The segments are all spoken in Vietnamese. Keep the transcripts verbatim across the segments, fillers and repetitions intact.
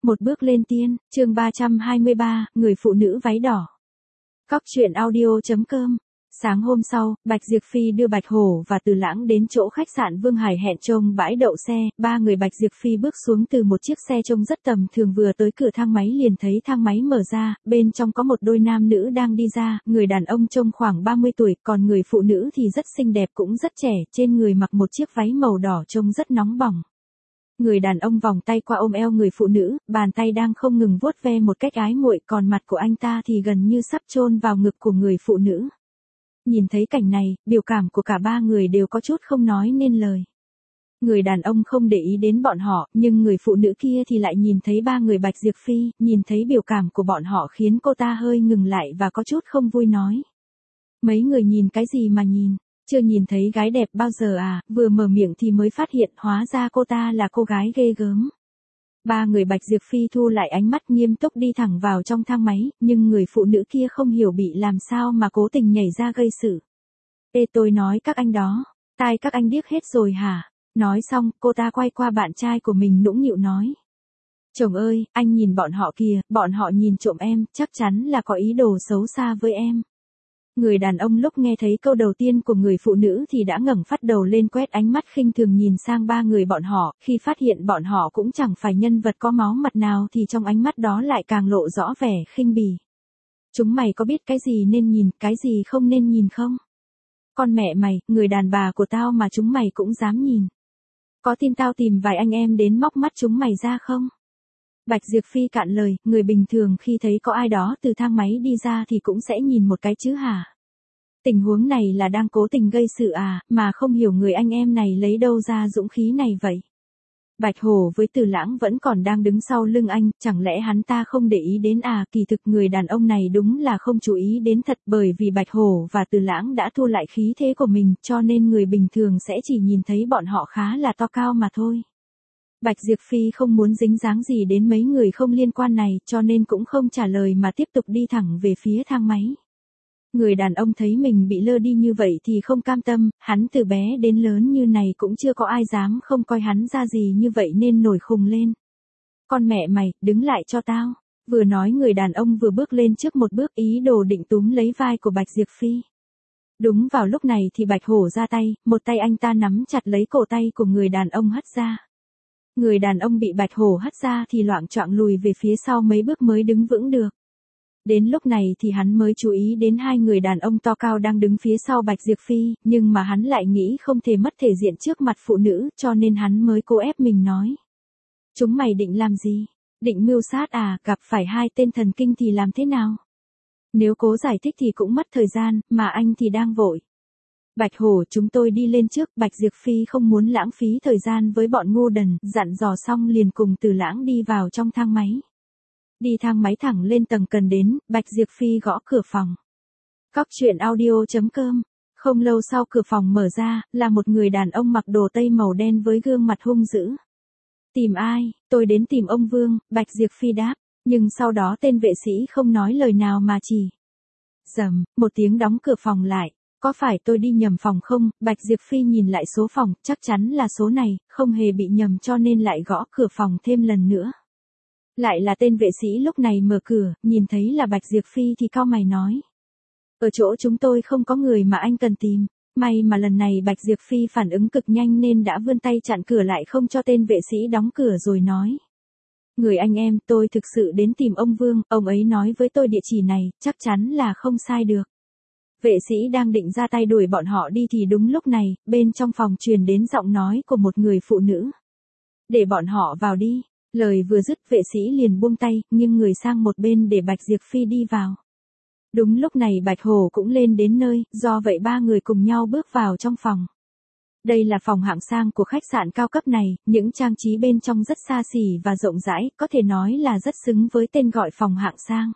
Một bước lên tiên, chương ba trăm hai mươi ba, người phụ nữ váy đỏ. Cóc truyện audio chấm com. Sáng hôm sau, Bạch Diệp Phi đưa Bạch Hổ và Từ Lãng đến chỗ khách sạn Vương Hải hẹn trông bãi đậu xe. Ba người Bạch Diệp Phi bước xuống từ một chiếc xe trông rất tầm thường, vừa tới cửa thang máy liền thấy thang máy mở ra, bên trong có một đôi nam nữ đang đi ra. Người đàn ông trông khoảng ba mươi tuổi, còn người phụ nữ thì rất xinh đẹp cũng rất trẻ, trên người mặc một chiếc váy màu đỏ trông rất nóng bỏng. Người đàn ông vòng tay qua ôm eo người phụ nữ, bàn tay đang không ngừng vuốt ve một cách ái muội, còn mặt của anh ta thì gần như sắp chôn vào ngực của người phụ nữ. Nhìn thấy cảnh này, biểu cảm của cả ba người đều có chút không nói nên lời. Người đàn ông không để ý đến bọn họ, nhưng người phụ nữ kia thì lại nhìn thấy ba người Bạch Diệp Phi, nhìn thấy biểu cảm của bọn họ khiến cô ta hơi ngừng lại và có chút không vui nói. Mấy người nhìn cái gì mà nhìn? Chưa nhìn thấy gái đẹp bao giờ à? Vừa mở miệng thì mới phát hiện hóa ra cô ta là cô gái ghê gớm. Ba người Bạch Diệp Phi thu lại ánh mắt nghiêm túc đi thẳng vào trong thang máy, nhưng người phụ nữ kia không hiểu bị làm sao mà cố tình nhảy ra gây sự. Ê, tôi nói các anh đó, tai các anh điếc hết rồi hả? Nói xong, cô ta quay qua bạn trai của mình nũng nịu nói. Chồng ơi, anh nhìn bọn họ kìa, bọn họ nhìn trộm em, chắc chắn là có ý đồ xấu xa với em. Người đàn ông lúc nghe thấy câu đầu tiên của người phụ nữ thì đã ngẩng phát đầu lên quét ánh mắt khinh thường nhìn sang ba người bọn họ, khi phát hiện bọn họ cũng chẳng phải nhân vật có máu mặt nào thì trong ánh mắt đó lại càng lộ rõ vẻ khinh bỉ. Chúng mày có biết cái gì nên nhìn, cái gì không nên nhìn không? Con mẹ mày, người đàn bà của tao mà chúng mày cũng dám nhìn. Có tin tao tìm vài anh em đến móc mắt chúng mày ra không? Bạch Diệp Phi cạn lời, người bình thường khi thấy có ai đó từ thang máy đi ra thì cũng sẽ nhìn một cái chứ hả? Tình huống này là đang cố tình gây sự à, mà không hiểu người anh em này lấy đâu ra dũng khí này vậy. Bạch Hổ với Từ Lãng vẫn còn đang đứng sau lưng anh, chẳng lẽ hắn ta không để ý đến à? Kỳ thực người đàn ông này đúng là không chú ý đến thật, bởi vì Bạch Hổ và Từ Lãng đã thu lại khí thế của mình, cho nên người bình thường sẽ chỉ nhìn thấy bọn họ khá là to cao mà thôi. Bạch Diệp Phi không muốn dính dáng gì đến mấy người không liên quan này, cho nên cũng không trả lời mà tiếp tục đi thẳng về phía thang máy. Người đàn ông thấy mình bị lơ đi như vậy thì không cam tâm, hắn từ bé đến lớn như này cũng chưa có ai dám không coi hắn ra gì như vậy nên nổi khùng lên. Con mẹ mày, đứng lại cho tao. Vừa nói người đàn ông vừa bước lên trước một bước, ý đồ định túm lấy vai của Bạch Diệp Phi. Đúng vào lúc này thì Bạch Hổ ra tay, một tay anh ta nắm chặt lấy cổ tay của người đàn ông hất ra. Người đàn ông bị Bạch Hổ hất ra thì loạng choạng lùi về phía sau mấy bước mới đứng vững được. Đến lúc này thì hắn mới chú ý đến hai người đàn ông to cao đang đứng phía sau Bạch Diệp Phi, nhưng mà hắn lại nghĩ không thể mất thể diện trước mặt phụ nữ, cho nên hắn mới cố ép mình nói. Chúng mày định làm gì? Định mưu sát à? Gặp phải hai tên thần kinh thì làm thế nào? Nếu cố giải thích thì cũng mất thời gian, mà anh thì đang vội. Bạch Hổ, chúng tôi đi lên trước. Bạch Diệp Phi không muốn lãng phí thời gian với bọn ngu đần, dặn dò xong liền cùng Từ Lãng đi vào trong thang máy. Đi thang máy thẳng lên tầng cần đến, Bạch Diệp Phi gõ cửa phòng. Cóc truyện audio chấm com. Không lâu sau cửa phòng mở ra, là một người đàn ông mặc đồ tây màu đen với gương mặt hung dữ. Tìm ai? Tôi đến tìm ông Vương, Bạch Diệp Phi đáp, nhưng sau đó tên vệ sĩ không nói lời nào mà chỉ. Rầm, một tiếng đóng cửa phòng lại. Có phải tôi đi nhầm phòng không? Bạch Diệp Phi nhìn lại số phòng, chắc chắn là số này, không hề bị nhầm cho nên lại gõ cửa phòng thêm lần nữa. Lại là tên vệ sĩ lúc này mở cửa, nhìn thấy là Bạch Diệp Phi thì cau mày nói. Ở chỗ chúng tôi không có người mà anh cần tìm. May mà lần này Bạch Diệp Phi phản ứng cực nhanh nên đã vươn tay chặn cửa lại không cho tên vệ sĩ đóng cửa rồi nói. Người anh em, tôi thực sự đến tìm ông Vương, ông ấy nói với tôi địa chỉ này, chắc chắn là không sai được. Vệ sĩ đang định ra tay đuổi bọn họ đi thì đúng lúc này, bên trong phòng truyền đến giọng nói của một người phụ nữ. Để bọn họ vào đi. Lời vừa dứt vệ sĩ liền buông tay, nghiêng người sang một bên để Bạch Diệp Phi đi vào. Đúng lúc này Bạch Hổ cũng lên đến nơi, do vậy ba người cùng nhau bước vào trong phòng. Đây là phòng hạng sang của khách sạn cao cấp này, những trang trí bên trong rất xa xỉ và rộng rãi, có thể nói là rất xứng với tên gọi phòng hạng sang.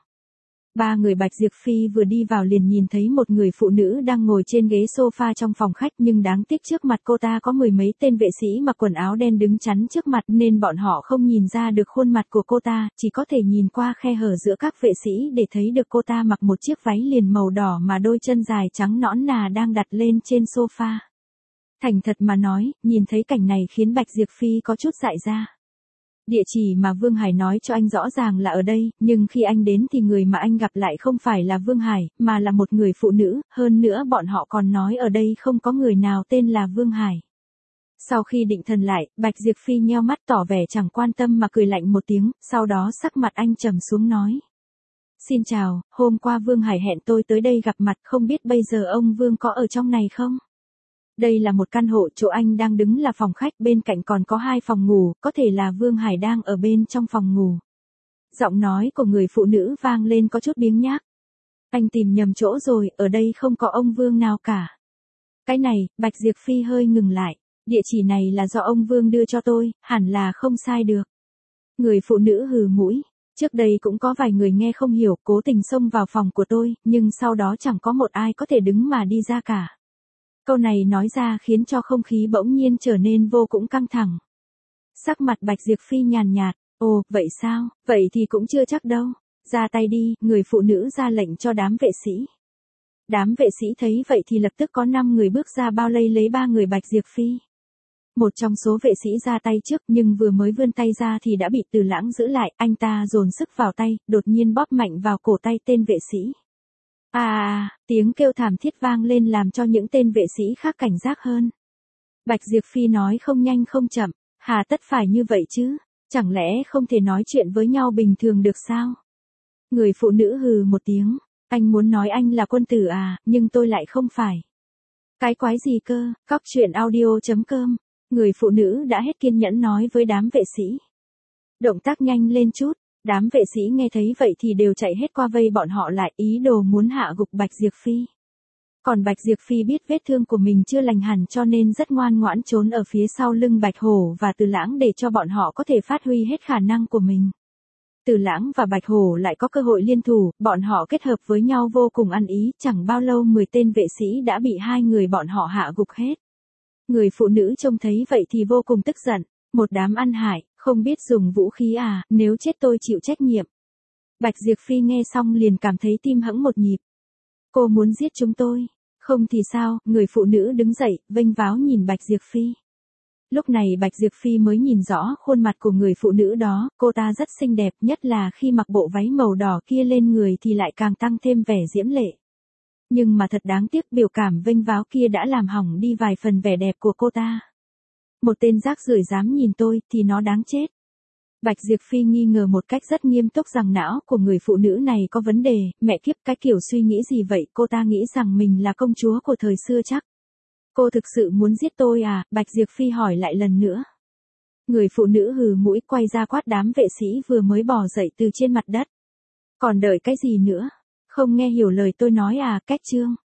Ba người Bạch Diệp Phi vừa đi vào liền nhìn thấy một người phụ nữ đang ngồi trên ghế sofa trong phòng khách, nhưng đáng tiếc trước mặt cô ta có mười mấy tên vệ sĩ mặc quần áo đen đứng chắn trước mặt nên bọn họ không nhìn ra được khuôn mặt của cô ta, chỉ có thể nhìn qua khe hở giữa các vệ sĩ để thấy được cô ta mặc một chiếc váy liền màu đỏ mà đôi chân dài trắng nõn nà đang đặt lên trên sofa. Thành thật mà nói, nhìn thấy cảnh này khiến Bạch Diệp Phi có chút dại ra. Địa chỉ mà Vương Hải nói cho anh rõ ràng là ở đây, nhưng khi anh đến thì người mà anh gặp lại không phải là Vương Hải, mà là một người phụ nữ, hơn nữa bọn họ còn nói ở đây không có người nào tên là Vương Hải. Sau khi định thần lại, Bạch Diệp Phi nheo mắt tỏ vẻ chẳng quan tâm mà cười lạnh một tiếng, sau đó sắc mặt anh trầm xuống nói. Xin chào, hôm qua Vương Hải hẹn tôi tới đây gặp mặt, không biết bây giờ ông Vương có ở trong này không? Đây là một căn hộ, chỗ anh đang đứng là phòng khách, bên cạnh còn có hai phòng ngủ, có thể là Vương Hải đang ở bên trong phòng ngủ. Giọng nói của người phụ nữ vang lên có chút biếng nhác. Anh tìm nhầm chỗ rồi, ở đây không có ông Vương nào cả. Cái này, Bạch Diệp Phi hơi ngừng lại. Địa chỉ này là do ông Vương đưa cho tôi, hẳn là không sai được. Người phụ nữ hừ mũi. Trước đây cũng có vài người nghe không hiểu, cố tình xông vào phòng của tôi, nhưng sau đó chẳng có một ai có thể đứng mà đi ra cả. Câu này nói ra khiến cho không khí bỗng nhiên trở nên vô cùng căng thẳng. Sắc mặt Bạch Diệp Phi nhàn nhạt, ồ, vậy sao, vậy thì cũng chưa chắc đâu. Ra tay đi, người phụ nữ ra lệnh cho đám vệ sĩ. Đám vệ sĩ thấy vậy thì lập tức có năm người bước ra bao vây lấy ba người Bạch Diệp Phi. Một trong số vệ sĩ ra tay trước, nhưng vừa mới vươn tay ra thì đã bị Từ Lãng giữ lại, anh ta dồn sức vào tay, đột nhiên bóp mạnh vào cổ tay tên vệ sĩ. À, à, tiếng kêu thảm thiết vang lên làm cho những tên vệ sĩ khác cảnh giác hơn. Bạch Diệp Phi nói không nhanh không chậm, hà tất phải như vậy chứ, chẳng lẽ không thể nói chuyện với nhau bình thường được sao? Người phụ nữ hừ một tiếng, anh muốn nói anh là quân tử à, nhưng tôi lại không phải. Cái quái gì cơ, cóc truyện audio chấm com. Người phụ nữ đã hết kiên nhẫn nói với đám vệ sĩ. Động tác nhanh lên chút, đám vệ sĩ nghe thấy vậy thì đều chạy hết qua vây bọn họ lại, ý đồ muốn hạ gục Bạch Diệp Phi. Còn Bạch Diệp Phi biết vết thương của mình chưa lành hẳn cho nên rất ngoan ngoãn trốn ở phía sau lưng Bạch Hổ và Từ Lãng để cho bọn họ có thể phát huy hết khả năng của mình. Từ Lãng và Bạch Hổ lại có cơ hội liên thủ, bọn họ kết hợp với nhau vô cùng ăn ý, chẳng bao lâu mười tên vệ sĩ đã bị hai người bọn họ hạ gục hết. Người phụ nữ trông thấy vậy thì vô cùng tức giận, một đám ăn hại, không biết dùng vũ khí à, nếu chết tôi chịu trách nhiệm. Bạch Diệp Phi nghe xong liền cảm thấy tim hẫng một nhịp. Cô muốn giết chúng tôi, không thì sao, người phụ nữ đứng dậy, vênh váo nhìn Bạch Diệp Phi. Lúc này Bạch Diệp Phi mới nhìn rõ khuôn mặt của người phụ nữ đó, cô ta rất xinh đẹp, nhất là khi mặc bộ váy màu đỏ kia lên người thì lại càng tăng thêm vẻ diễm lệ. Nhưng mà thật đáng tiếc, biểu cảm vênh váo kia đã làm hỏng đi vài phần vẻ đẹp của cô ta. Một tên rác rưởi dám nhìn tôi thì nó đáng chết. Bạch Diệp Phi nghi ngờ một cách rất nghiêm túc rằng não của người phụ nữ này có vấn đề, mẹ kiếp, cái kiểu suy nghĩ gì vậy, cô ta nghĩ rằng mình là công chúa của thời xưa chắc. Cô thực sự muốn giết tôi à, Bạch Diệp Phi hỏi lại lần nữa. Người phụ nữ hừ mũi quay ra quát đám vệ sĩ vừa mới bò dậy từ trên mặt đất. Còn đợi cái gì nữa? Không nghe hiểu lời tôi nói à, cách chương.